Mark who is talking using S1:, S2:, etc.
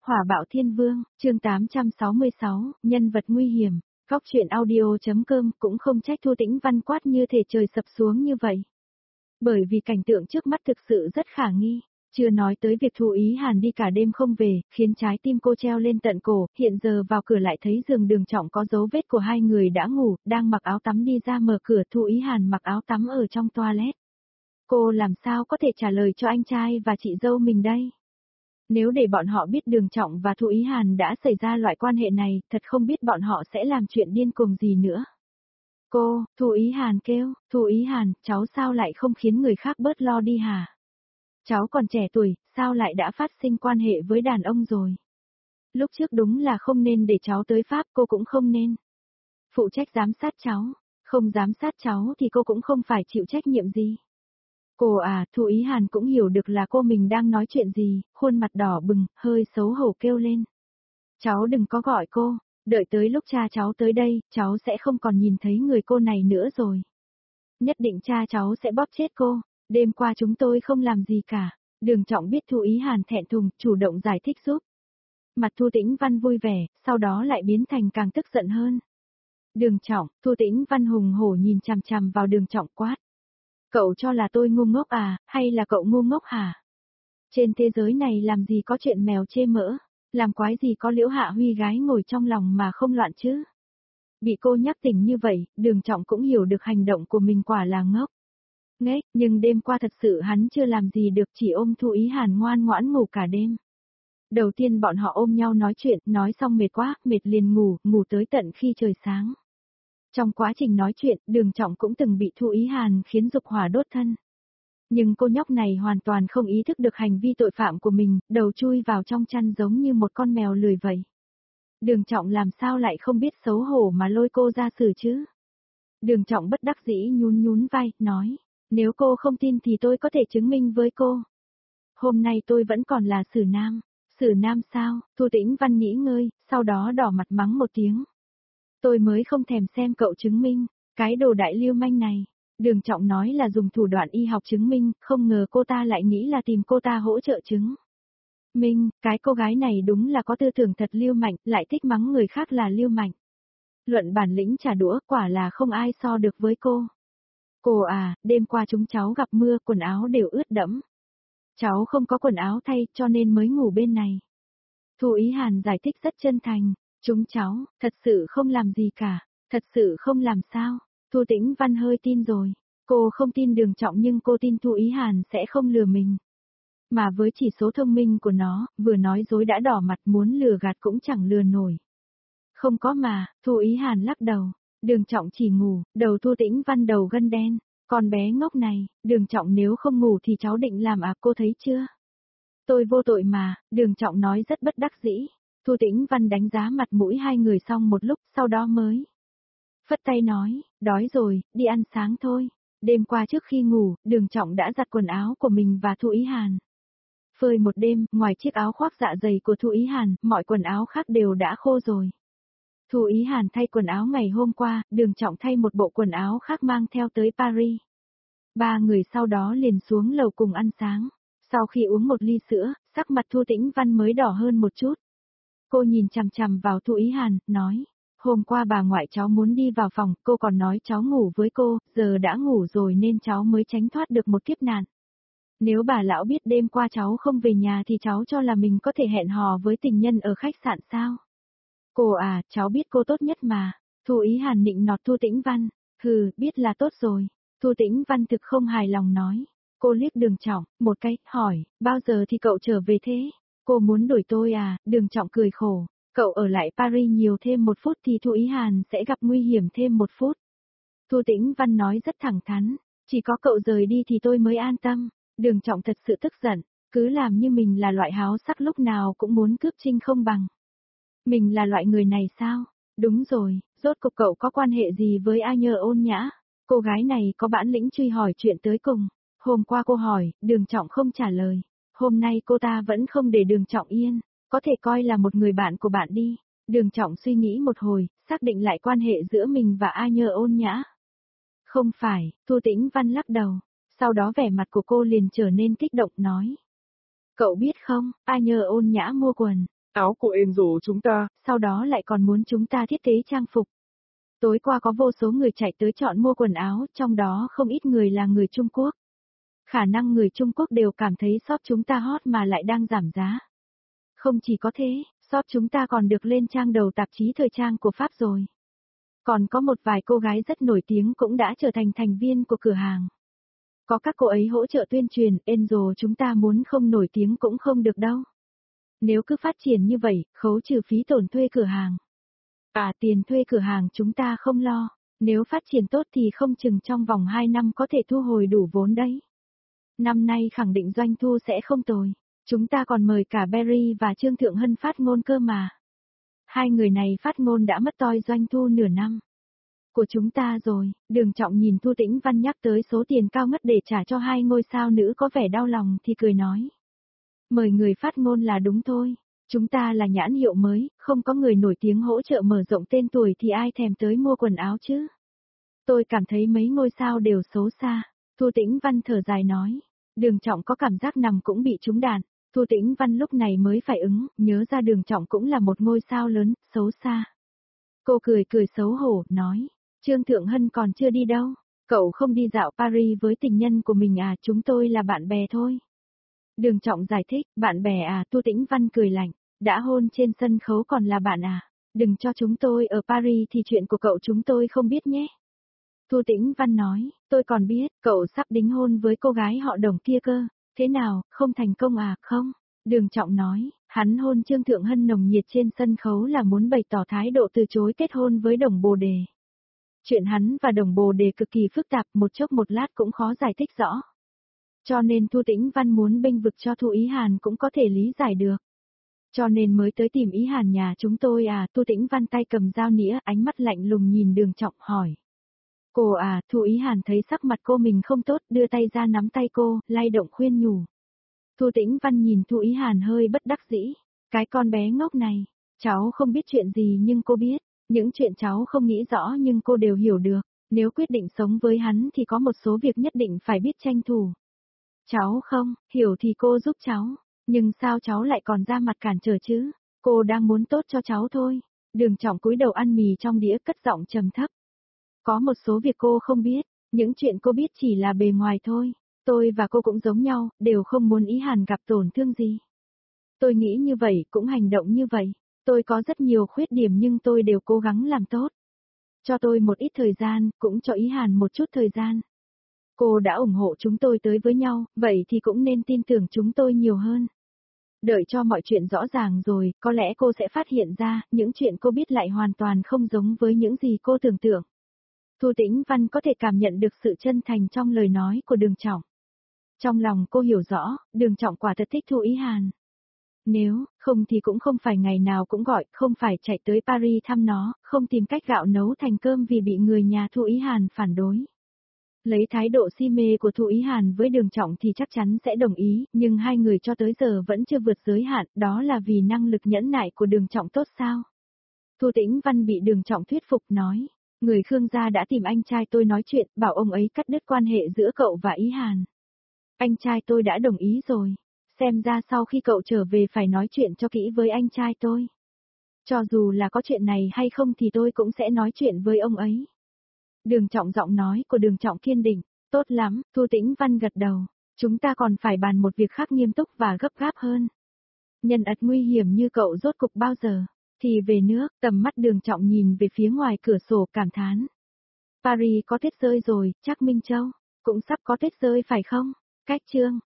S1: Hỏa bạo thiên vương, chương 866, nhân vật nguy hiểm, góc truyện audio.com cũng không trách Thu Tĩnh Văn quát như thể trời sập xuống như vậy. Bởi vì cảnh tượng trước mắt thực sự rất khả nghi, chưa nói tới việc Thu Ý Hàn đi cả đêm không về, khiến trái tim cô treo lên tận cổ, hiện giờ vào cửa lại thấy giường Đường Trọng có dấu vết của hai người đã ngủ, đang mặc áo tắm đi ra mở cửa, Thu Ý Hàn mặc áo tắm ở trong toilet. Cô làm sao có thể trả lời cho anh trai và chị dâu mình đây? Nếu để bọn họ biết Đường Trọng và Thu Ý Hàn đã xảy ra loại quan hệ này, thật không biết bọn họ sẽ làm chuyện điên cuồng gì nữa. Cô, Thu Ý Hàn kêu, Thu Ý Hàn, cháu sao lại không khiến người khác bớt lo đi hả? Cháu còn trẻ tuổi, sao lại đã phát sinh quan hệ với đàn ông rồi? Lúc trước đúng là không nên để cháu tới Pháp, cô cũng không nên. Phụ trách giám sát cháu, không giám sát cháu thì cô cũng không phải chịu trách nhiệm gì. Cô à, Thu Ý Hàn cũng hiểu được là cô mình đang nói chuyện gì, khuôn mặt đỏ bừng, hơi xấu hổ kêu lên. Cháu đừng có gọi cô, đợi tới lúc cha cháu tới đây, cháu sẽ không còn nhìn thấy người cô này nữa rồi. Nhất định cha cháu sẽ bóp chết cô, đêm qua chúng tôi không làm gì cả. Đường Trọng biết Thu Ý Hàn thẹn thùng, chủ động giải thích giúp. Mặt Thu Tĩnh Văn vui vẻ, sau đó lại biến thành càng tức giận hơn. Đường Trọng, Thu Tĩnh Văn hùng hổ nhìn chằm chằm vào Đường Trọng quát. Cậu cho là tôi ngu ngốc à, hay là cậu ngu ngốc hả? Trên thế giới này làm gì có chuyện mèo chê mỡ, làm quái gì có Liễu Hạ Huy gái ngồi trong lòng mà không loạn chứ? Bị cô nhắc tỉnh như vậy, Đường Trọng cũng hiểu được hành động của mình quả là ngốc. Nghếch, nhưng đêm qua thật sự hắn chưa làm gì được, chỉ ôm Thu Ý Hàn ngoan ngoãn ngủ cả đêm. Đầu tiên bọn họ ôm nhau nói chuyện, nói xong mệt quá, mệt liền ngủ, ngủ tới tận khi trời sáng. Trong quá trình nói chuyện, Đường Trọng cũng từng bị Thu Ý Hàn khiến dục hỏa đốt thân. Nhưng cô nhóc này hoàn toàn không ý thức được hành vi tội phạm của mình, đầu chui vào trong chăn giống như một con mèo lười vậy. Đường Trọng làm sao lại không biết xấu hổ mà lôi cô ra xử chứ? Đường Trọng bất đắc dĩ nhún nhún vai, nói, nếu cô không tin thì tôi có thể chứng minh với cô. Hôm nay tôi vẫn còn là Sử Nam. Sử Nam sao? Thu Tĩnh Văn nghỉ ngơi, sau đó đỏ mặt mắng một tiếng. Tôi mới không thèm xem cậu chứng minh, cái đồ đại lưu manh này. Đường Trọng nói là dùng thủ đoạn y học chứng minh, không ngờ cô ta lại nghĩ là tìm cô ta hỗ trợ chứng minh, cái cô gái này đúng là có tư tưởng thật lưu manh, lại thích mắng người khác là lưu manh. Luận bản lĩnh trả đũa, quả là không ai so được với cô. Cô à, đêm qua chúng cháu gặp mưa, quần áo đều ướt đẫm. Cháu không có quần áo thay, cho nên mới ngủ bên này. Thu Ý Hàn giải thích rất chân thành, chúng cháu, thật sự không làm gì cả, thật sự không làm sao. Thu Tĩnh Văn hơi tin rồi, cô không tin Đường Trọng nhưng cô tin Thu Ý Hàn sẽ không lừa mình. Mà với chỉ số thông minh của nó, vừa nói dối đã đỏ mặt, muốn lừa gạt cũng chẳng lừa nổi. Không có mà, Thu Ý Hàn lắc đầu, Đường Trọng chỉ ngủ, đầu Thu Tĩnh Văn đầu gân đen, con bé ngốc này, Đường Trọng nếu không ngủ thì cháu định làm à, cô thấy chưa? Tôi vô tội mà, Đường Trọng nói rất bất đắc dĩ. Thu Tĩnh Văn đánh giá mặt mũi hai người xong một lúc, sau đó mới phất tay nói, đói rồi, đi ăn sáng thôi. Đêm qua trước khi ngủ, Đường Trọng đã giặt quần áo của mình và Thu Ý Hàn. Phơi một đêm, ngoài chiếc áo khoác dạ dày của Thu Ý Hàn, mọi quần áo khác đều đã khô rồi. Thu Ý Hàn thay quần áo ngày hôm qua, Đường Trọng thay một bộ quần áo khác mang theo tới Paris. Ba người sau đó liền xuống lầu cùng ăn sáng. Sau khi uống một ly sữa, sắc mặt Thu Tĩnh Văn mới đỏ hơn một chút. Cô nhìn chằm chằm vào Thu Ý Hàn, nói, hôm qua bà ngoại cháu muốn đi vào phòng, cô còn nói cháu ngủ với cô, giờ đã ngủ rồi nên cháu mới tránh thoát được một kiếp nạn. Nếu bà lão biết đêm qua cháu không về nhà thì cháu cho là mình có thể hẹn hò với tình nhân ở khách sạn sao? Cô à, cháu biết cô tốt nhất mà. Thu Ý Hàn nịnh nọt Thu Tĩnh Văn, hừ, biết là tốt rồi. Thu Tĩnh Văn thực không hài lòng nói. Cô liếc Đường Trọng, một cái, hỏi, bao giờ thì cậu trở về thế? Cô muốn đuổi tôi à? Đường Trọng cười khổ, cậu ở lại Paris nhiều thêm một phút thì Thu Ý Hàn sẽ gặp nguy hiểm thêm một phút. Thu Tĩnh Văn nói rất thẳng thắn, chỉ có cậu rời đi thì tôi mới an tâm. Đường Trọng thật sự tức giận, cứ làm như mình là loại háo sắc lúc nào cũng muốn cướp Trinh không bằng. Mình là loại người này sao? Đúng rồi, rốt cuộc cậu có quan hệ gì với A Nhơ Ôn Nhã? Cô gái này có bản lĩnh truy hỏi chuyện tới cùng. Hôm qua cô hỏi, Đường Trọng không trả lời. Hôm nay cô ta vẫn không để Đường Trọng yên, có thể coi là một người bạn của bạn đi. Đường Trọng suy nghĩ một hồi, xác định lại quan hệ giữa mình và A Nhơ Ôn Nhã. Không phải, Thu Tĩnh Văn lắc đầu. Sau đó vẻ mặt của cô liền trở nên kích động nói. Cậu biết không, A Nhơ Ôn Nhã mua quần
S2: Áo của Enzo chúng ta.
S1: Sau đó lại còn muốn chúng ta thiết kế trang phục. Tối qua có vô số người chạy tới chọn mua quần áo, trong đó không ít người là người Trung Quốc. Khả năng người Trung Quốc đều cảm thấy shop chúng ta hot mà lại đang giảm giá. Không chỉ có thế, shop chúng ta còn được lên trang đầu tạp chí thời trang của Pháp rồi. Còn có một vài cô gái rất nổi tiếng cũng đã trở thành thành viên của cửa hàng. Có các cô ấy hỗ trợ tuyên truyền, Enzo chúng ta muốn không nổi tiếng cũng không được đâu. Nếu cứ phát triển như vậy, khấu trừ phí tổn thuê cửa hàng. Tiền thuê cửa hàng chúng ta không lo, nếu phát triển tốt thì không chừng trong vòng 2 năm có thể thu hồi đủ vốn đấy. Năm nay khẳng định doanh thu sẽ không tồi, chúng ta còn mời cả Berry và Trương Thượng Hân phát ngôn cơ mà. Hai người này phát ngôn đã mất toi doanh thu nửa năm của chúng ta rồi. Đường Trọng nhìn Thu Tĩnh Văn nhắc tới số tiền cao ngất để trả cho 2 ngôi sao nữ có vẻ đau lòng thì cười nói. Mời người phát ngôn là đúng thôi. Chúng ta là nhãn hiệu mới, không có người nổi tiếng hỗ trợ mở rộng tên tuổi thì ai thèm tới mua quần áo chứ. Tôi cảm thấy mấy ngôi sao đều xấu xa. Thu Tĩnh Văn thở dài nói. Đường Trọng có cảm giác nằm cũng bị trúng đạn. Thu Tĩnh Văn lúc này mới phải ứng, nhớ ra Đường Trọng cũng là một ngôi sao lớn, xấu xa. Cô cười cười xấu hổ, nói. Trương Thượng Hân còn chưa đi đâu. Cậu không đi dạo Paris với tình nhân của mình à, chúng tôi là bạn bè thôi. Đường Trọng giải thích, bạn bè à, Thu Tĩnh Văn cười lạnh, đã hôn trên sân khấu còn là bạn à, đừng cho chúng tôi ở Paris thì chuyện của cậu chúng tôi không biết nhé. Thu Tĩnh Văn nói, tôi còn biết, cậu sắp đính hôn với cô gái họ Đồng kia cơ, thế nào, không thành công à, không? Đường Trọng nói, hắn hôn Trương Thượng Hân nồng nhiệt trên sân khấu là muốn bày tỏ thái độ từ chối kết hôn với Đồng Bồ Đề. Chuyện hắn và Đồng Bồ Đề cực kỳ phức tạp, một chốc một lát cũng khó giải thích rõ. Cho nên Thu Tĩnh Văn muốn bênh vực cho Thu Ý Hàn cũng có thể lý giải được. Cho nên mới tới tìm Ý Hàn nhà chúng tôi à, Thu Tĩnh Văn tay cầm dao nĩa, ánh mắt lạnh lùng nhìn Đường Trọng hỏi. Cô à, Thu Ý Hàn thấy sắc mặt cô mình không tốt, đưa tay ra nắm tay cô, lay động khuyên nhủ. Thu Tĩnh Văn nhìn Thu Ý Hàn hơi bất đắc dĩ. Cái con bé ngốc này, cháu không biết chuyện gì nhưng cô biết, những chuyện cháu không nghĩ rõ nhưng cô đều hiểu được. Nếu quyết định sống với hắn thì có một số việc nhất định phải biết tranh thủ. Cháu không, hiểu thì cô giúp cháu, nhưng sao cháu lại còn ra mặt cản trở chứ, cô đang muốn tốt cho cháu thôi. Đường Trọng cúi đầu ăn mì trong đĩa cất giọng trầm thấp. Có một số việc cô không biết, những chuyện cô biết chỉ là bề ngoài thôi, tôi và cô cũng giống nhau, đều không muốn Ý Hàn gặp tổn thương gì. Tôi nghĩ như vậy, cũng hành động như vậy, tôi có rất nhiều khuyết điểm nhưng tôi đều cố gắng làm tốt. Cho tôi một ít thời gian, cũng cho Ý Hàn một chút thời gian. Cô đã ủng hộ chúng tôi tới với nhau, vậy thì cũng nên tin tưởng chúng tôi nhiều hơn. Đợi cho mọi chuyện rõ ràng rồi, có lẽ cô sẽ phát hiện ra, những chuyện cô biết lại hoàn toàn không giống với những gì cô tưởng tượng. Thu Tĩnh Văn có thể cảm nhận được sự chân thành trong lời nói của Đường Trọng. Trong lòng cô hiểu rõ, Đường Trọng quả thật thích Thu Ý Hàn. Nếu, không thì cũng không phải ngày nào cũng gọi, không phải chạy tới Paris thăm nó, không tìm cách gạo nấu thành cơm vì bị người nhà Thu Ý Hàn phản đối. Lấy thái độ si mê của Thu Ý Hàn với Đường Trọng thì chắc chắn sẽ đồng ý, nhưng hai người cho tới giờ vẫn chưa vượt giới hạn, đó là vì năng lực nhẫn nại của Đường Trọng tốt sao? Thu Tĩnh Văn bị Đường Trọng thuyết phục nói, người Khương gia đã tìm anh trai tôi nói chuyện, bảo ông ấy cắt đứt quan hệ giữa cậu và Ý Hàn. Anh trai tôi đã đồng ý rồi, xem ra sau khi cậu trở về phải nói chuyện cho kỹ với anh trai tôi. Cho dù là có chuyện này hay không thì tôi cũng sẽ nói chuyện với ông ấy. Đường Trọng giọng nói của Đường Trọng kiên định, tốt lắm, Thu Tĩnh Văn gật đầu, chúng ta còn phải bàn một việc khác nghiêm túc và gấp gáp hơn. Nhân ật nguy hiểm như cậu rốt cục bao giờ, thì về nước, tầm mắt Đường Trọng nhìn về phía ngoài cửa sổ cảm thán. Paris có tuyết rơi rồi, chắc Minh Châu, cũng sắp có tuyết rơi phải không? Cách chương.